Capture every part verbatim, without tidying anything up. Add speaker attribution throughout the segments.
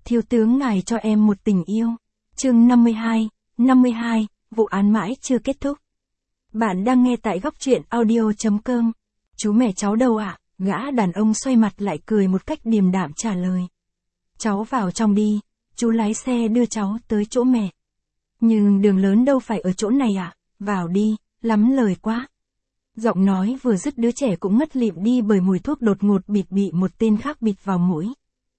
Speaker 1: Thiếu tướng ngài cho em một tình yêu. Chương năm mươi hai, năm mươi hai, vụ án mãi chưa kết thúc. Bạn đang nghe tại góc truyện audio chấm com. Chú mẹ cháu đâu ạ? À? Gã đàn ông xoay mặt lại cười một cách điềm đạm trả lời. Cháu vào trong đi, chú lái xe đưa cháu tới chỗ mẹ. Nhưng đường lớn đâu phải ở chỗ này ạ, à? Vào đi, lắm lời quá. Giọng nói vừa dứt đứa trẻ cũng ngất lịm đi bởi mùi thuốc đột ngột bịt bị một tên khác bịt vào mũi.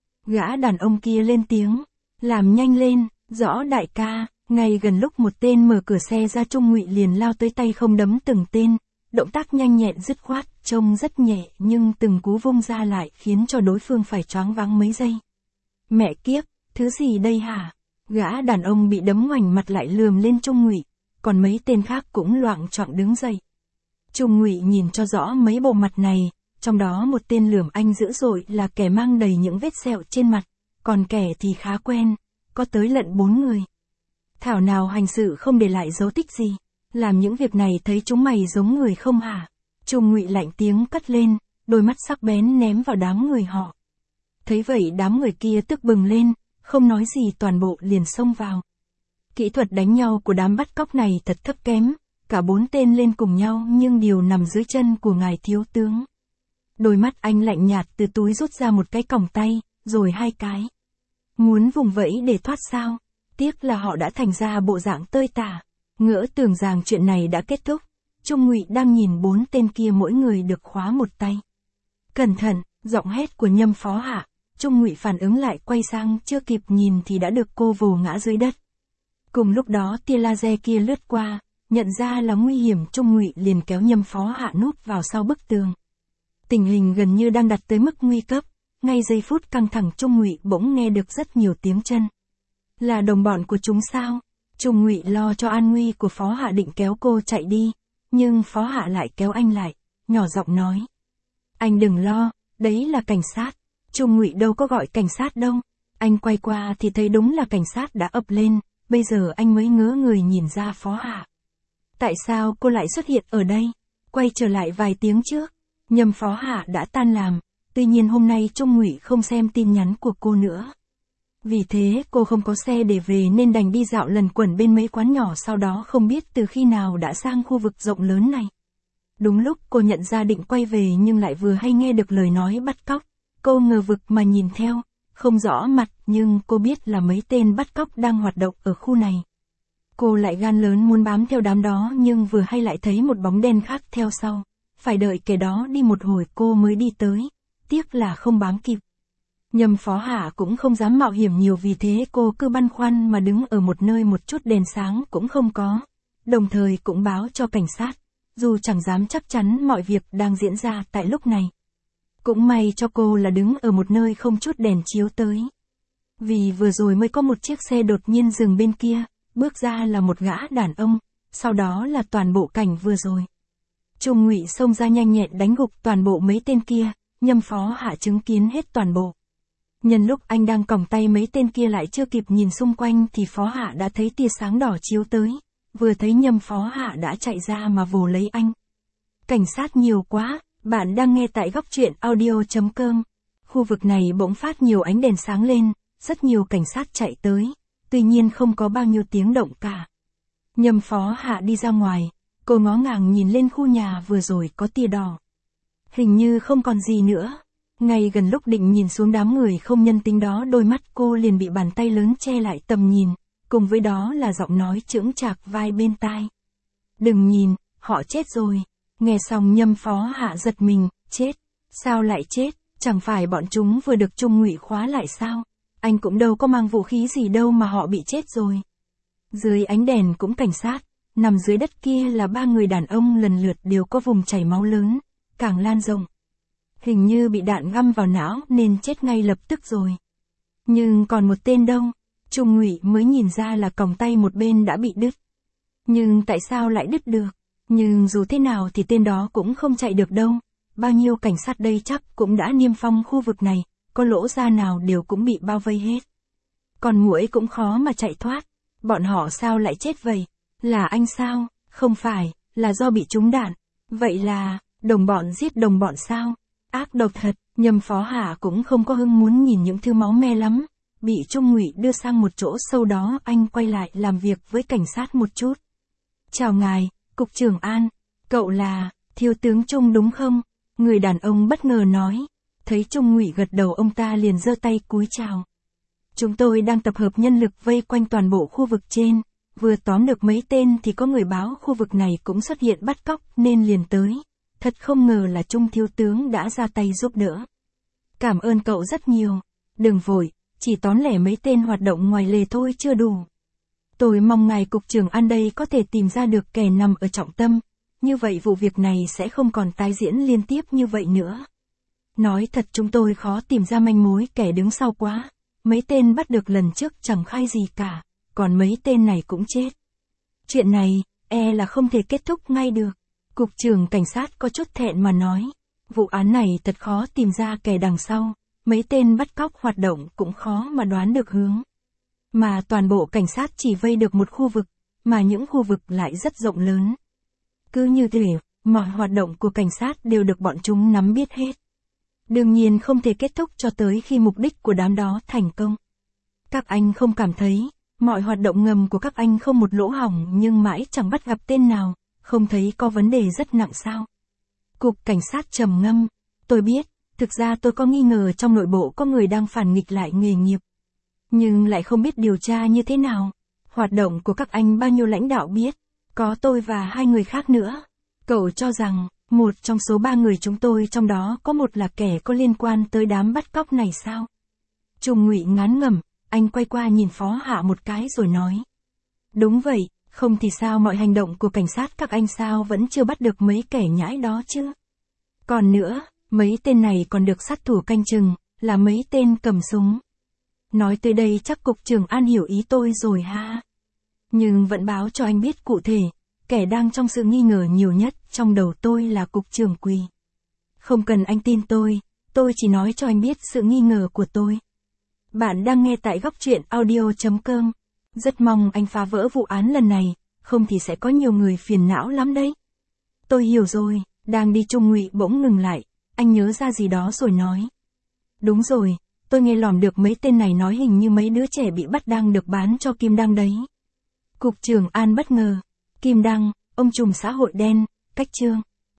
Speaker 1: Gã đàn ông kia lên tiếng, làm nhanh lên, rõ đại ca. Ngay gần lúc một tên mở cửa xe ra, Trung Ngụy liền lao tới, tay không đấm từng tên, động tác nhanh nhẹn dứt khoát, trông rất nhẹ nhưng từng cú vung ra lại khiến cho đối phương phải choáng váng mấy giây. Mẹ kiếp, thứ gì đây hả? Gã đàn ông bị đấm ngoảnh mặt lại lườm lên Trung Ngụy, còn mấy tên khác cũng loạng choạng đứng dậy. Trung Ngụy nhìn cho rõ mấy bộ mặt này, trong đó một tên lườm anh dữ dội là kẻ mang đầy những vết sẹo trên mặt, còn kẻ thì khá quen, có tới lận bốn người. Thảo nào hành sự không để lại dấu tích gì, làm những việc này thấy chúng mày giống người không hả? Trung Ngụy lạnh tiếng cất lên, đôi mắt sắc bén ném vào đám người họ. Thấy vậy đám người kia tức bừng lên, không nói gì toàn bộ liền xông vào. Kỹ thuật đánh nhau của đám bắt cóc này thật thấp kém, cả bốn tên lên cùng nhau nhưng đều nằm dưới chân của ngài thiếu tướng. Đôi mắt anh lạnh nhạt từ túi rút ra một cái còng tay, rồi hai cái. Muốn vùng vẫy để thoát sao? Tiếc là họ đã thành ra bộ dạng tơi tả. Ngỡ tưởng rằng chuyện này đã kết thúc. Trung Ngụy đang nhìn bốn tên kia mỗi người được khóa một tay. Cẩn thận, giọng hét của Nhâm phó hạ. Trung Ngụy phản ứng lại, quay sang chưa kịp nhìn thì đã được cô vồ ngã dưới đất. Cùng lúc đó tia laser kia lướt qua, nhận ra là nguy hiểm, Trung Ngụy liền kéo Nhâm phó hạ núp vào sau bức tường. Tình hình gần như đang đặt tới mức nguy cấp. Ngay giây phút căng thẳng, Trung Ngụy bỗng nghe được rất nhiều tiếng chân. Là đồng bọn của chúng sao? Trung Ngụy lo cho an nguy của phó hạ định kéo cô chạy đi, nhưng phó hạ lại kéo anh lại, nhỏ giọng nói. Anh đừng lo, đấy là cảnh sát. Trung Ngụy đâu có gọi cảnh sát đâu. Anh quay qua thì thấy đúng là cảnh sát đã ập lên, bây giờ anh mới ngớ người nhìn ra phó hạ. Tại sao cô lại xuất hiện ở đây? Quay trở lại vài tiếng trước, Nhâm phó hạ đã tan làm, tuy nhiên hôm nay Trung Ngụy không xem tin nhắn của cô nữa. Vì thế cô không có xe để về nên đành đi dạo lần quẩn bên mấy quán nhỏ, sau đó không biết từ khi nào đã sang khu vực rộng lớn này. Đúng lúc cô nhận ra định quay về nhưng lại vừa hay nghe được lời nói bắt cóc. Cô ngờ vực mà nhìn theo, không rõ mặt nhưng cô biết là mấy tên bắt cóc đang hoạt động ở khu này. Cô lại gan lớn muốn bám theo đám đó nhưng vừa hay lại thấy một bóng đen khác theo sau. Phải đợi kẻ đó đi một hồi cô mới đi tới, tiếc là không bám kịp. Nhâm phó hạ cũng không dám mạo hiểm nhiều, vì thế cô cứ băn khoăn mà đứng ở một nơi một chút đèn sáng cũng không có, đồng thời cũng báo cho cảnh sát, dù chẳng dám chắc chắn mọi việc đang diễn ra tại lúc này. Cũng may cho cô là đứng ở một nơi không chút đèn chiếu tới. Vì vừa rồi mới có một chiếc xe đột nhiên dừng bên kia, bước ra là một gã đàn ông, sau đó là toàn bộ cảnh vừa rồi. Trung Ngụy xông ra nhanh nhẹn đánh gục toàn bộ mấy tên kia, Nhâm phó hạ chứng kiến hết toàn bộ. Nhân lúc anh đang còng tay mấy tên kia lại chưa kịp nhìn xung quanh thì phó hạ đã thấy tia sáng đỏ chiếu tới, vừa thấy Nhâm phó hạ đã chạy ra mà vồ lấy anh. Cảnh sát nhiều quá, bạn đang nghe tại góc truyện audio chấm com. Khu vực này bỗng phát nhiều ánh đèn sáng lên, rất nhiều cảnh sát chạy tới, tuy nhiên không có bao nhiêu tiếng động cả. Nhâm phó hạ đi ra ngoài, cô ngó ngàng nhìn lên khu nhà vừa rồi có tia đỏ. Hình như không còn gì nữa. Ngay gần lúc định nhìn xuống đám người không nhân tính đó, đôi mắt cô liền bị bàn tay lớn che lại tầm nhìn, cùng với đó là giọng nói chững chạc vai bên tai. Đừng nhìn, họ chết rồi. Nghe xong Nhâm phó hạ giật mình, chết? Sao lại chết? Chẳng phải bọn chúng vừa được Trung Ngụy khóa lại sao? Anh cũng đâu có mang vũ khí gì đâu mà họ bị chết rồi. Dưới ánh đèn cũng cảnh sát, nằm dưới đất kia là ba người đàn ông lần lượt đều có vùng chảy máu lớn, càng lan rộng. Hình như bị đạn găm vào não nên chết ngay lập tức rồi. Nhưng còn một tên đâu? Trung Ngụy mới nhìn ra là còng tay một bên đã bị đứt. Nhưng tại sao lại đứt được? Nhưng dù thế nào thì tên đó cũng không chạy được đâu. Bao nhiêu cảnh sát đây chắc cũng đã niêm phong khu vực này, có lỗ ra nào đều cũng bị bao vây hết. Còn muỗi cũng khó mà chạy thoát. Bọn họ sao lại chết vậy? Là anh sao? Không phải, là do bị trúng đạn. Vậy là, đồng bọn giết đồng bọn sao? Ác độc thật. Nhâm phó hạ cũng không có hứng muốn nhìn những thứ máu me lắm. bị Trung Ngụy đưa sang một chỗ, sau đó anh quay lại làm việc với cảnh sát một chút. Chào ngài, Cục trưởng An, cậu là, Thiếu tướng Trung đúng không? Người đàn ông bất ngờ nói. Thấy Trung Ngụy gật đầu, ông ta liền giơ tay cúi chào. Chúng tôi đang tập hợp nhân lực vây quanh toàn bộ khu vực trên, vừa tóm được mấy tên thì có người báo khu vực này cũng xuất hiện bắt cóc nên liền tới. Thật không ngờ là Trung thiếu tướng đã ra tay giúp đỡ. Cảm ơn cậu rất nhiều. Đừng vội, chỉ tóm lẻ mấy tên hoạt động ngoài lề thôi chưa đủ. Tôi mong ngài Cục trưởng An đây có thể tìm ra được kẻ nằm ở trọng tâm, như vậy vụ việc này sẽ không còn tái diễn liên tiếp như vậy nữa. Nói thật chúng tôi khó tìm ra manh mối kẻ đứng sau quá, mấy tên bắt được lần trước chẳng khai gì cả, còn mấy tên này cũng chết. Chuyện này, e là không thể kết thúc ngay được. Cục trưởng cảnh sát có chút thẹn mà nói, vụ án này thật khó tìm ra kẻ đằng sau, mấy tên bắt cóc hoạt động cũng khó mà đoán được hướng. Mà toàn bộ cảnh sát chỉ vây được một khu vực, mà những khu vực lại rất rộng lớn. Cứ như thế, mọi hoạt động của cảnh sát đều được bọn chúng nắm biết hết. Đương nhiên không thể kết thúc cho tới khi mục đích của đám đó thành công. Các anh không cảm thấy, mọi hoạt động ngầm của các anh không một lỗ hổng nhưng mãi chẳng bắt gặp tên nào, không thấy có vấn đề rất nặng sao? Cục cảnh sát trầm ngâm, tôi biết, thực ra tôi có nghi ngờ trong nội bộ có người đang phản nghịch lại nghề nghiệp. Nhưng lại không biết điều tra như thế nào. Hoạt động của các anh bao nhiêu lãnh đạo biết, có tôi và hai người khác nữa. Cậu cho rằng, một trong số ba người chúng tôi trong đó có một là kẻ có liên quan tới đám bắt cóc này sao? Trung Ngụy ngán ngẩm, anh quay qua nhìn Phó Hạ một cái rồi nói. Đúng vậy, không thì sao mọi hành động của cảnh sát các anh sao vẫn chưa bắt được mấy kẻ nhãi đó chứ? Còn nữa, mấy tên này còn được sát thủ canh chừng, là mấy tên cầm súng. Nói tới đây chắc Cục trưởng An hiểu ý tôi rồi ha. Nhưng vẫn báo cho anh biết cụ thể, kẻ đang trong sự nghi ngờ nhiều nhất trong đầu tôi là Cục trưởng Quỳ. Không cần anh tin tôi, tôi chỉ nói cho anh biết sự nghi ngờ của tôi. Bạn đang nghe tại góc truyện audio chấm com. Rất mong anh phá vỡ vụ án lần này, không thì sẽ có nhiều người phiền não lắm đấy. Tôi hiểu rồi, đang đi Trung Ngụy bỗng ngừng lại, anh nhớ ra gì đó rồi nói. Đúng rồi, tôi nghe lỏm được mấy tên này nói hình như mấy đứa trẻ bị bắt đang được bán cho Kim Đăng đấy. Cục trưởng An bất ngờ. Kim Đăng, ông trùm xã hội đen, cách chương.